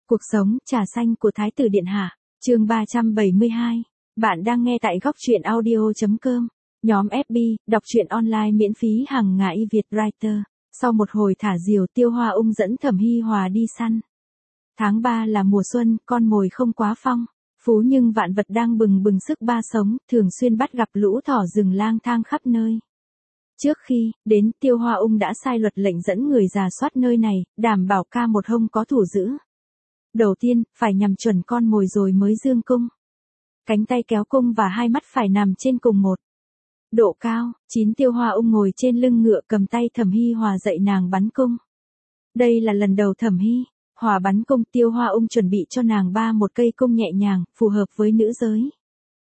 Cuộc sống, trà xanh của Thái tử Điện Hạ, chương 372. Bạn đang nghe tại góc truyện audio.com. Nhóm FB, đọc truyện online miễn phí hàng ngày Việt Writer. Sau một hồi thả diều, Tiêu Hoa Ung dẫn Thẩm Hi Hòa đi săn. Tháng 3 là mùa xuân, con mồi không quá phong. Phú nhưng vạn vật đang bừng bừng sức ba sống, thường xuyên bắt gặp lũ thỏ rừng lang thang khắp nơi. Trước khi đến, Tiêu Hoa Ung đã sai luật lệnh dẫn người rà soát nơi này, đảm bảo ca một hông có thủ giữ. Đầu tiên, phải nhằm chuẩn con mồi rồi mới dương cung. Cánh tay kéo cung và hai mắt phải nằm trên cùng một độ cao. Tiêu Hoa Ung ngồi trên lưng ngựa cầm tay Thẩm Hi Hòa dạy nàng bắn cung. Đây là lần đầu Thẩm Hi Hòa bắn cung, Tiêu Hoa Ung chuẩn bị cho nàng một cây cung nhẹ nhàng, phù hợp với nữ giới.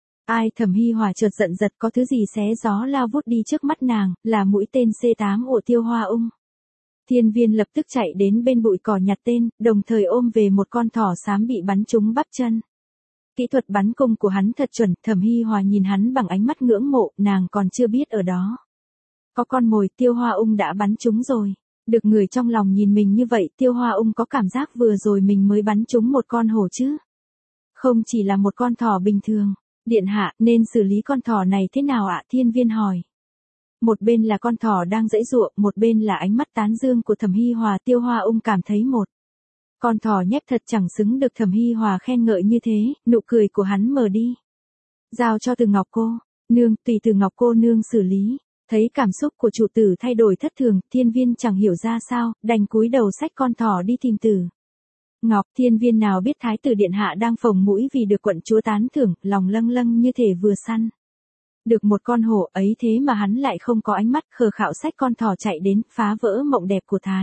Thẩm Hi Hòa chợt giận giật, có thứ gì xé gió lao vút đi trước mắt nàng, là mũi tên C8 của Tiêu Hoa Ung. Thiên Viên lập tức chạy đến bên bụi cỏ nhặt tên, đồng thời ôm về một con thỏ xám bị bắn trúng bắp chân. Kỹ thuật bắn cung của hắn thật chuẩn, Thẩm Hi Hòa nhìn hắn bằng ánh mắt ngưỡng mộ, nàng còn chưa biết ở đó có con mồi, Tiêu Hoa Ung đã bắn trúng rồi. Được người trong lòng nhìn mình như vậy, Tiêu Hoa Ung có cảm giác vừa rồi mình mới bắn trúng một con hổ chứ. Không chỉ là một con thỏ bình thường. Điện hạ, nên xử lý con thỏ này thế nào ạ? Thiên Viên hỏi. Một bên là con thỏ đang giãy giụa, một bên là ánh mắt tán dương của Thẩm Hi Hòa. Tiêu Hoa Ung cảm thấy một con thỏ nhép thật chẳng xứng được Thẩm Hi Hòa khen ngợi như thế, nụ cười của hắn mờ đi. Giao cho Từ Ngọc cô nương, tùy Từ Ngọc cô nương xử lý. Thấy cảm xúc của chủ tử thay đổi thất thường, Thiên Viên chẳng hiểu ra sao, đành cúi đầu xách con thỏ đi tìm Từ Ngọc. Thiên Viên nào biết Thái tử Điện Hạ đang phồng mũi vì được quận chúa tán thưởng, lòng lâng lâng như thể vừa săn được một con hổ ấy, thế mà hắn lại không có ánh mắt, khờ khạo xách con thỏ chạy đến, phá vỡ mộng đẹp của Thái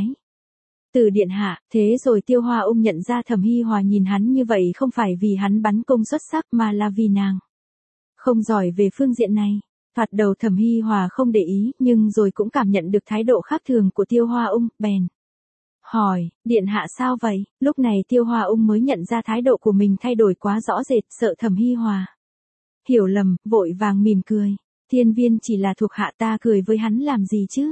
tử Điện Hạ. Thế rồi Tiêu Hoa Ung nhận ra Thẩm Hi Hòa nhìn hắn như vậy không phải vì hắn bắn cung xuất sắc mà là vì nàng không giỏi về phương diện này. Thoạt đầu Thẩm Hi Hòa không để ý, nhưng rồi cũng cảm nhận được thái độ khác thường của Tiêu Hoa Ung, bèn hỏi, Điện Hạ sao vậy? Lúc này Tiêu Hoa Ung mới nhận ra thái độ của mình thay đổi quá rõ rệt, sợ Thẩm Hi Hòa hiểu lầm, vội vàng mỉm cười. Thiên Viên chỉ là thuộc hạ, ta cười với hắn làm gì chứ?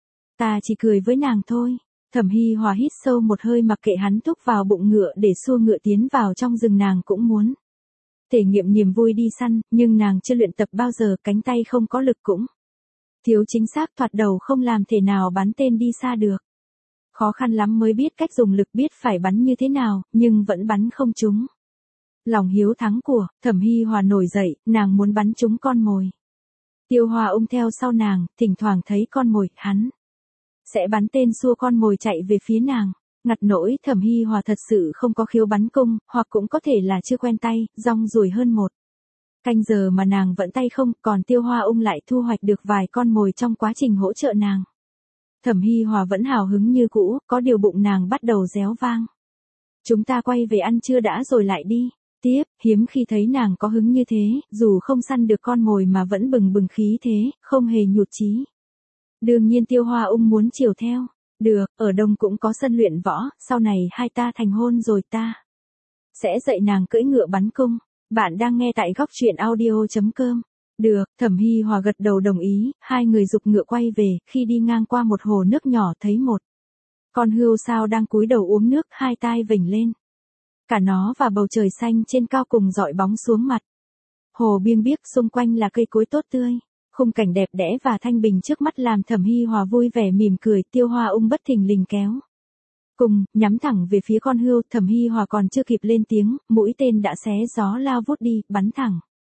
Ta chỉ cười với nàng thôi. Thẩm Hi Hòa hít sâu một hơi, mặc kệ hắn thúc vào bụng ngựa để xua ngựa tiến vào trong rừng. Nàng cũng muốn thể nghiệm niềm vui đi săn, nhưng nàng chưa luyện tập bao giờ, cánh tay không có lực cũng thiếu chính xác, thoạt đầu không làm thể nào bắn tên đi xa được. Khó khăn lắm mới biết cách dùng lực, biết phải bắn như thế nào, nhưng vẫn bắn không trúng. Lòng hiếu thắng của Thẩm Hi Hòa nổi dậy, nàng muốn bắn trúng con mồi. Tiêu Hoa Ung theo sau nàng, thỉnh thoảng thấy con mồi, hắn sẽ bắn tên xua con mồi chạy về phía nàng. Ngặt nỗi Thẩm Hi Hòa thật sự không có khiếu bắn cung, hoặc cũng có thể là chưa quen tay, rong ruổi hơn một canh giờ mà nàng vẫn tay không, còn Tiêu Hoa Ung lại thu hoạch được vài con mồi trong quá trình hỗ trợ nàng. Thẩm Hi Hòa vẫn hào hứng như cũ, có điều bụng nàng bắt đầu réo vang. Chúng ta quay về ăn trưa đã rồi lại đi tiếp. Hiếm khi thấy nàng có hứng như thế, dù không săn được con mồi mà vẫn bừng bừng khí thế, không hề nhụt chí. Đương nhiên Tiêu Hoa Ung muốn chiều theo. Được, ở Đông cũng có sân luyện võ, sau này hai ta thành hôn rồi ta sẽ dạy nàng cưỡi ngựa bắn cung. Bạn đang nghe tại góc truyện audio.com. Được, Thẩm Hi Hòa gật đầu đồng ý, hai người giục ngựa quay về. Khi đi ngang qua một hồ nước nhỏ, thấy một con hươu sao đang cúi đầu uống nước, hai tai vểnh lên. Cả nó và bầu trời xanh trên cao cùng dọi bóng xuống mặt hồ biêng biếc, xung quanh là cây cối tốt tươi. Khung cảnh đẹp đẽ và thanh bình trước mắt làm Thẩm Hi Hòa vui vẻ mỉm cười. Tiêu Hoa Ung bất thình lình kéo cung, nhắm thẳng về phía con hươu. Thẩm Hi Hòa còn chưa kịp lên tiếng, mũi tên đã xé gió lao vút đi, bắn thẳng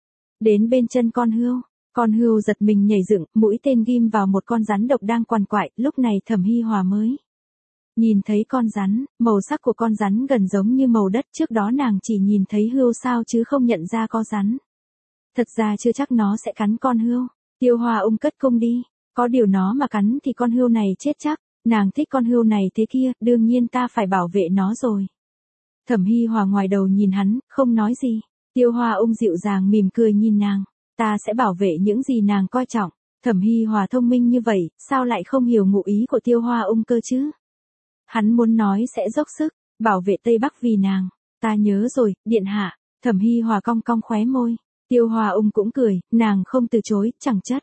đến bên chân con hươu. Con hươu giật mình nhảy dựng, mũi tên ghim vào một con rắn độc đang quằn quại. Lúc này Thẩm Hi Hòa mới nhìn thấy con rắn, màu sắc của con rắn gần giống như màu đất, trước đó nàng chỉ nhìn thấy hươu sao chứ không nhận ra có rắn. Thật ra chưa chắc nó sẽ cắn con hươu. Tiêu Hoa Ung cất cung đi, có điều nó mà cắn thì con hươu này chết chắc. Nàng thích con hươu này thế kia, đương nhiên ta phải bảo vệ nó rồi. Thẩm Hi Hòa ngoài đầu nhìn hắn, không nói gì. Tiêu Hoa Ung dịu dàng mỉm cười nhìn nàng. Ta sẽ bảo vệ những gì nàng coi trọng. Thẩm Hi Hòa thông minh như vậy, sao lại không hiểu ngụ ý của Tiêu Hoa Ung cơ chứ? Hắn muốn nói sẽ dốc sức bảo vệ Tây Bắc vì nàng. Ta nhớ rồi, Điện Hạ. Thẩm Hi Hòa cong cong khóe môi. Tiêu Hoa Ung cũng cười, nàng không từ chối, chẳng chất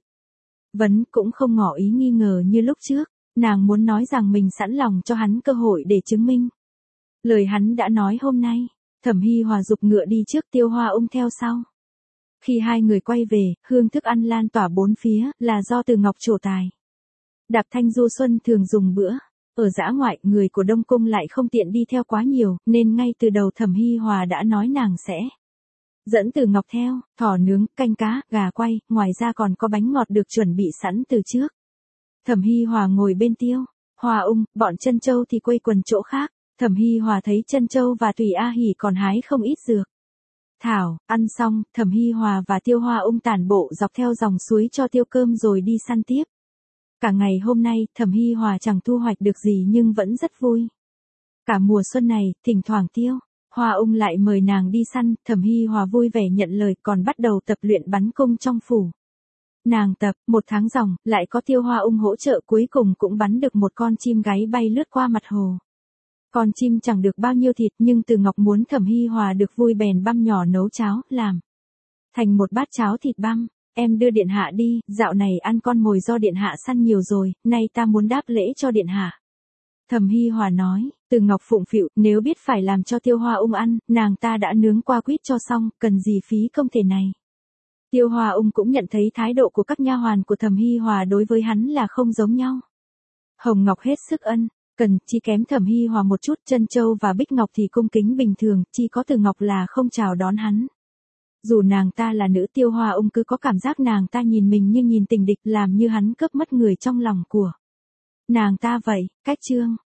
vấn cũng không ngỏ ý nghi ngờ như lúc trước. Nàng muốn nói rằng mình sẵn lòng cho hắn cơ hội để chứng minh Lời hắn đã nói hôm nay, Thẩm Hi Hòa giục ngựa đi trước, Tiêu Hoa Ung theo sau. Khi hai người quay về, hương thức ăn lan tỏa bốn phía, là do Từ Ngọc trổ tài. Đạp Thanh du xuân thường dùng bữa. Ở dã ngoại, người của Đông Cung lại không tiện đi theo quá nhiều, nên ngay từ đầu Thẩm Hi Hòa đã nói nàng sẽ dẫn Từ Ngọc theo, thỏ nướng, canh cá, gà quay, ngoài ra còn có bánh ngọt được chuẩn bị sẵn từ trước. Thẩm Hi Hòa ngồi bên Tiêu Hoa Ung, bọn Trân Châu thì quây quần chỗ khác. Thẩm Hi Hòa thấy Trân Châu và Tùy A Hỉ còn hái không ít dược thảo, ăn xong, Thẩm Hi Hòa và Tiêu Hoa Ung tản bộ dọc theo dòng suối cho tiêu cơm rồi đi săn tiếp. Cả ngày hôm nay, Thẩm Hi Hòa chẳng thu hoạch được gì nhưng vẫn rất vui. Cả mùa xuân này, thỉnh thoảng Tiêu Hoa Ung lại mời nàng đi săn, Thẩm Hi Hòa vui vẻ nhận lời, còn bắt đầu tập luyện bắn cung trong phủ. Nàng tập, 1 tháng ròng, lại có Tiêu Hoa Ung hỗ trợ, cuối cùng cũng bắn được một con chim gáy bay lướt qua mặt hồ. Con chim chẳng được bao nhiêu thịt, nhưng Từ Ngọc muốn Thẩm Hi Hòa được vui bèn băm nhỏ nấu cháo, làm thành một bát cháo thịt băm. Em đưa điện hạ đi, dạo này ăn con mồi do điện hạ săn nhiều rồi, nay ta muốn đáp lễ cho điện hạ. Thẩm Hi Hòa nói. Từ Ngọc phụng phịu, nếu biết phải làm cho Tiêu Hoa Ung ăn, nàng ta đã nướng qua quýt cho xong, cần gì phí công thể này. Tiêu Hoa Ung cũng nhận thấy thái độ của các nha hoàn của Thẩm Hi Hòa đối với hắn là không giống nhau. Hồng Ngọc hết sức ân cần, chỉ kém Thẩm Hi Hòa một chút, Trân Châu và Bích Ngọc thì cung kính bình thường, chỉ có Từ Ngọc là không chào đón hắn. Dù nàng ta là nữ, Tiêu Hoa Ung cứ có cảm giác nàng ta nhìn mình như nhìn tình địch, làm như hắn cướp mất người trong lòng của nàng ta vậy. Cách chương